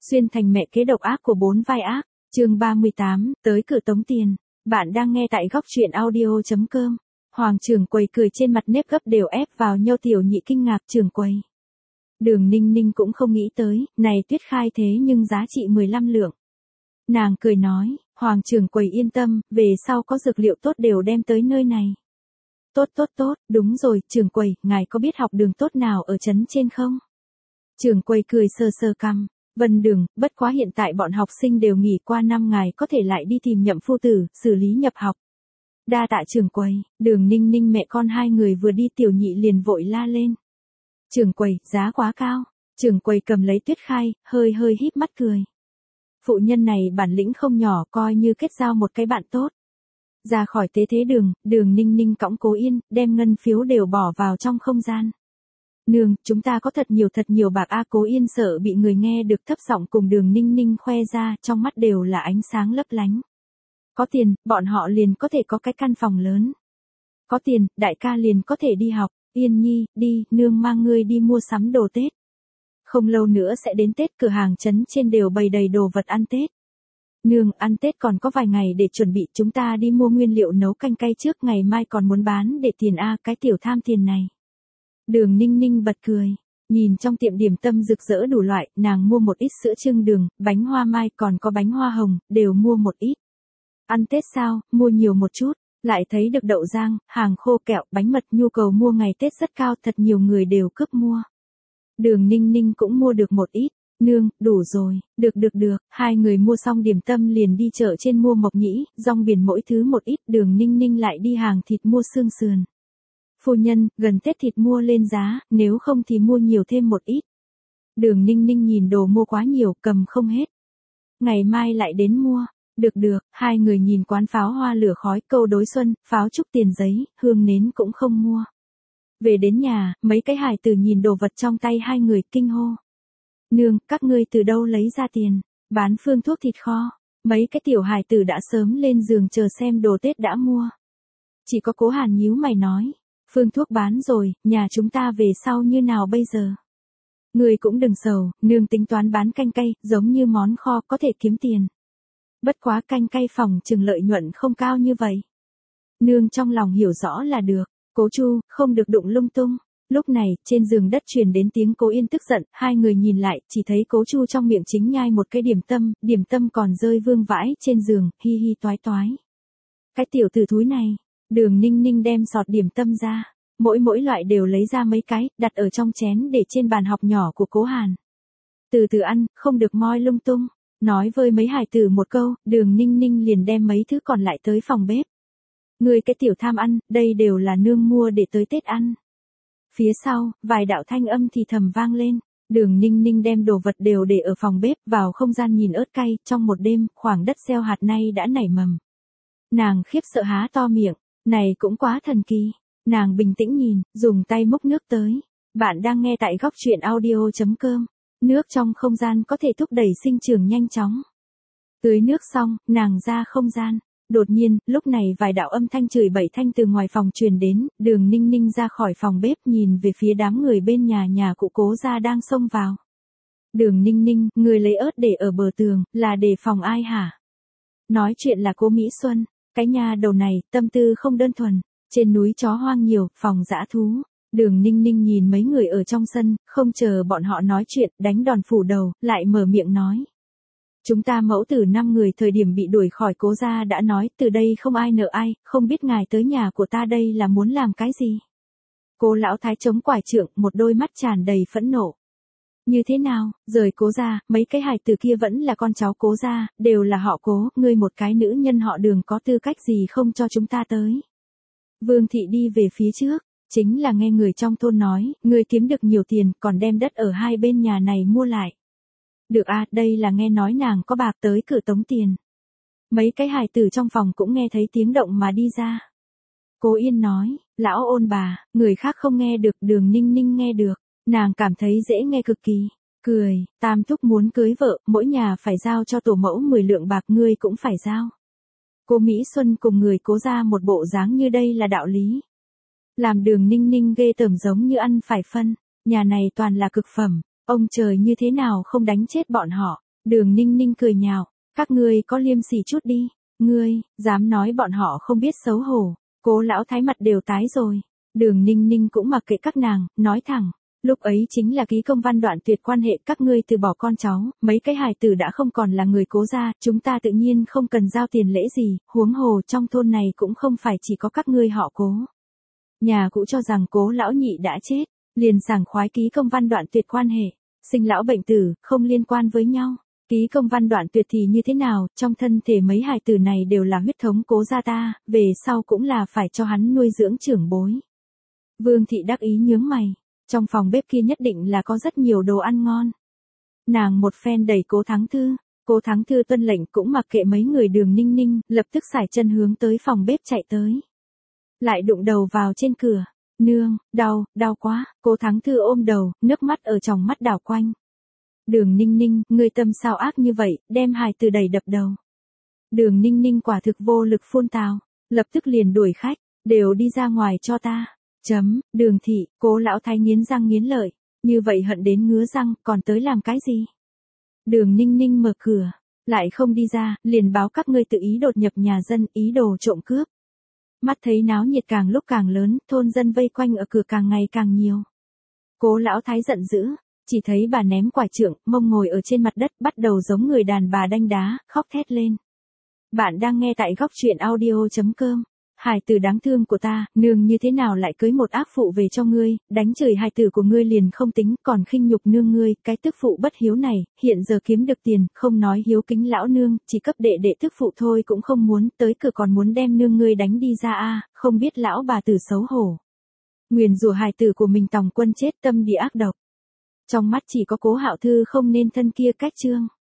Xuyên thành mẹ kế độc ác của 4 vai ác, chương 38, tới cửa tống tiền. Bạn đang nghe tại góc truyện audio.com. Hoàng trưởng quầy cười trên mặt nếp gấp đều ép vào nhau. Tiểu nhị kinh ngạc. Trưởng quầy. Đường Ninh Ninh cũng không nghĩ tới, này Tuyết Khai thế nhưng giá trị 15 lượng. Nàng cười nói, Hoàng trưởng quầy yên tâm, về sau có dược liệu tốt đều đem tới nơi này. Tốt, đúng rồi, trưởng quầy, ngài có biết học đường tốt nào ở trấn trên không? Trưởng quầy cười sờ sờ cằm. Vân Đường, bất quá hiện tại bọn học sinh đều nghỉ qua năm, ngài có thể lại đi tìm Nhậm phu tử, xử lý nhập học. Đa tạ trưởng quầy. Đường Ninh Ninh mẹ con hai người vừa đi, tiểu nhị liền vội la lên. Trưởng quầy, giá quá cao. Trưởng quầy cầm lấy Tuyết Khai, hơi híp mắt cười. Phụ nhân này bản lĩnh không nhỏ, coi như kết giao một cái bạn tốt. Ra khỏi tế thế đường, Đường Ninh Ninh cõng Cố Yên, đem ngân phiếu đều bỏ vào trong không gian. Nương, chúng ta có thật nhiều bạc a. Cố Yên sợ bị người nghe được, thấp giọng cùng Đường Ninh Ninh khoe ra, trong mắt đều là ánh sáng lấp lánh. Có tiền, bọn họ liền có thể có cái căn phòng lớn. Có tiền, đại ca liền có thể đi học. Yên Nhi, đi, nương mang ngươi đi mua sắm đồ Tết. Không lâu nữa sẽ đến Tết, cửa hàng trấn trên đều bày đầy đồ vật ăn Tết. Nương, ăn Tết còn có vài ngày để chuẩn bị, chúng ta đi mua nguyên liệu nấu canh cay trước, ngày mai còn muốn bán để tiền a. Cái tiểu tham tiền này. Đường Ninh Ninh bật cười, nhìn trong tiệm điểm tâm rực rỡ đủ loại, nàng mua một ít sữa chưng đường, bánh hoa mai, còn có bánh hoa hồng, đều mua một ít. Ăn Tết sao, mua nhiều một chút, lại thấy được đậu rang, hàng khô, kẹo, bánh mật, nhu cầu mua ngày Tết rất cao, thật nhiều người đều cướp mua. Đường Ninh Ninh cũng mua được một ít. Nương, đủ rồi, được, hai người mua xong điểm tâm liền đi chợ trên mua mộc nhĩ, rong biển mỗi thứ một ít. Đường Ninh Ninh lại đi hàng thịt mua xương sườn. Phu nhân, gần Tết thịt mua lên giá, nếu không thì mua nhiều thêm một ít. Đường Ninh Ninh nhìn đồ mua quá nhiều, cầm không hết. Ngày mai lại đến mua. Được, hai người nhìn quán pháo hoa lửa khói, câu đối xuân, pháo trúc tiền giấy, hương nến cũng không mua. Về đến nhà, mấy cái hài tử nhìn đồ vật trong tay hai người, kinh hô. Nương, các ngươi từ đâu lấy ra tiền, bán phương thuốc thịt kho. Mấy cái tiểu hài tử đã sớm lên giường chờ xem đồ Tết đã mua. Chỉ có Cố Hàn nhíu mày nói. Phương thuốc bán rồi, nhà chúng ta về sau như nào bây giờ? Người cũng đừng sầu, nương tính toán bán canh cay, giống như món kho, có thể kiếm tiền. Bất quá canh cay phòng chừng lợi nhuận không cao như vậy. Nương trong lòng hiểu rõ là được. Cố Chu, không được đụng lung tung. Lúc này, trên giường đất truyền đến tiếng Cố Yên tức giận, hai người nhìn lại, chỉ thấy Cố Chu trong miệng chính nhai một cái điểm tâm còn rơi vương vãi trên giường, hi toái. Cái tiểu tử thúi này. Đường Ninh Ninh đem sọt điểm tâm ra, mỗi loại đều lấy ra mấy cái, đặt ở trong chén để trên bàn học nhỏ của Cố Hàn. Từ từ ăn, không được moi lung tung. Nói với mấy hài tử một câu, Đường Ninh Ninh liền đem mấy thứ còn lại tới phòng bếp. Người cái tiểu tham ăn, đây đều là nương mua để tới Tết ăn. Phía sau, vài đạo thanh âm thì thầm vang lên. Đường Ninh Ninh đem đồ vật đều để ở phòng bếp, vào không gian nhìn ớt cay, trong một đêm, khoảng đất gieo hạt nay đã nảy mầm. Nàng khiếp sợ há to miệng. Này cũng quá thần kỳ. Nàng bình tĩnh nhìn, dùng tay múc nước tới. Bạn đang nghe tại góc truyện audio.com. Nước trong không gian có thể thúc đẩy sinh trưởng nhanh chóng. Tưới nước xong, nàng ra không gian. Đột nhiên, lúc này vài đạo âm thanh chửi bậy thanh từ ngoài phòng truyền đến. Đường Ninh Ninh ra khỏi phòng bếp nhìn về phía đám người bên nhà cụ Cố gia đang xông vào. Đường Ninh Ninh, người lấy ớt để ở bờ tường, là để phòng ai hả? Nói chuyện là Cố Mỹ Xuân. Cái nhà đầu này, tâm tư không đơn thuần. Trên núi chó hoang nhiều, phòng dã thú. Đường Ninh Ninh nhìn mấy người ở trong sân, không chờ bọn họ nói chuyện, đánh đòn phủ đầu, lại mở miệng nói. Chúng ta mẫu tử 5 người thời điểm bị đuổi khỏi Cố gia đã nói, từ đây không ai nợ ai, không biết ngài tới nhà của ta đây là muốn làm cái gì? Cố lão thái chống quải trượng, một đôi mắt tràn đầy phẫn nộ. Như thế nào, rời Cố gia, mấy cái hài tử kia vẫn là con cháu Cố gia, đều là họ Cố, ngươi một cái nữ nhân họ Đường có tư cách gì không cho chúng ta tới. Vương thị đi về phía trước, chính là nghe người trong thôn nói, ngươi kiếm được nhiều tiền, còn đem đất ở hai bên nhà này mua lại. Được à, đây là nghe nói nàng có bạc tới cửa tống tiền. Mấy cái hài tử trong phòng cũng nghe thấy tiếng động mà đi ra. Cố Yên nói, lão ôn bà, người khác không nghe được, Đường Ninh Ninh nghe được. Nàng cảm thấy dễ nghe cực kỳ. Cười, tam thúc muốn cưới vợ, mỗi nhà phải giao cho tổ mẫu 10 lượng bạc, ngươi cũng phải giao. Cô Mỹ Xuân cùng người Cố ra một bộ dáng như đây là đạo lý. Làm Đường Ninh Ninh ghê tởm giống như ăn phải phân. Nhà này toàn là cực phẩm. Ông trời như thế nào không đánh chết bọn họ. Đường Ninh Ninh cười nhạo, các ngươi có liêm sỉ chút đi, ngươi, dám nói bọn họ không biết xấu hổ, Cố lão thái mặt đều tái rồi. Đường Ninh Ninh cũng mặc kệ các nàng, nói thẳng, lúc ấy chính là ký công văn đoạn tuyệt quan hệ, các ngươi từ bỏ con cháu, mấy cái hài tử đã không còn là người Cố gia, chúng ta tự nhiên không cần giao tiền lễ gì, huống hồ trong thôn này cũng không phải chỉ có các ngươi họ Cố. Nhà cũ cho rằng Cố lão nhị đã chết, liền sảng khoái ký công văn đoạn tuyệt quan hệ, sinh lão bệnh tử, không liên quan với nhau. Ký công văn đoạn tuyệt thì như thế nào, trong thân thể mấy hài tử này đều là huyết thống Cố gia ta, về sau cũng là phải cho hắn nuôi dưỡng trưởng bối. Vương thị đắc ý nhướng mày, trong phòng bếp kia nhất định là có rất nhiều đồ ăn ngon. Nàng một phen đẩy Cố Thắng Thư tuân lệnh cũng mặc kệ mấy người Đường Ninh Ninh, lập tức sải chân hướng tới phòng bếp chạy tới. Lại đụng đầu vào trên cửa, nương, đau quá, Cố Thắng Thư ôm đầu, nước mắt ở trong mắt đảo quanh. Đường Ninh Ninh, ngươi tâm sao ác như vậy, đem hài từ đầy đập đầu. Đường Ninh Ninh quả thực vô lực phun tào, lập tức liền đuổi khách, đều đi ra ngoài cho ta. Đường thị, Cố lão thái nghiến răng nghiến lợi, như vậy hận đến ngứa răng, còn tới làm cái gì? Đường Ninh Ninh mở cửa, lại không đi ra, liền báo các ngươi tự ý đột nhập nhà dân, ý đồ trộm cướp. Mắt thấy náo nhiệt càng lúc càng lớn, thôn dân vây quanh ở cửa càng ngày càng nhiều. Cố lão thái giận dữ, chỉ thấy bà ném quải trượng, mông ngồi ở trên mặt đất, bắt đầu giống người đàn bà đanh đá, khóc thét lên. Bạn đang nghe tại góc truyện audio.com. Hài tử đáng thương của ta, nương như thế nào lại cưới một ác phụ về cho ngươi, đánh chửi hài tử của ngươi liền không tính, còn khinh nhục nương ngươi, cái tức phụ bất hiếu này, hiện giờ kiếm được tiền, không nói hiếu kính lão nương, chỉ cấp đệ đệ tức phụ thôi cũng không muốn, tới cửa còn muốn đem nương ngươi đánh đi ra a, không biết lão bà tử xấu hổ. Nguyền rủa hài tử của mình Tòng Quân chết, tâm địa ác độc. Trong mắt chỉ có Cố Hạo Thư không nên thân kia cách trương.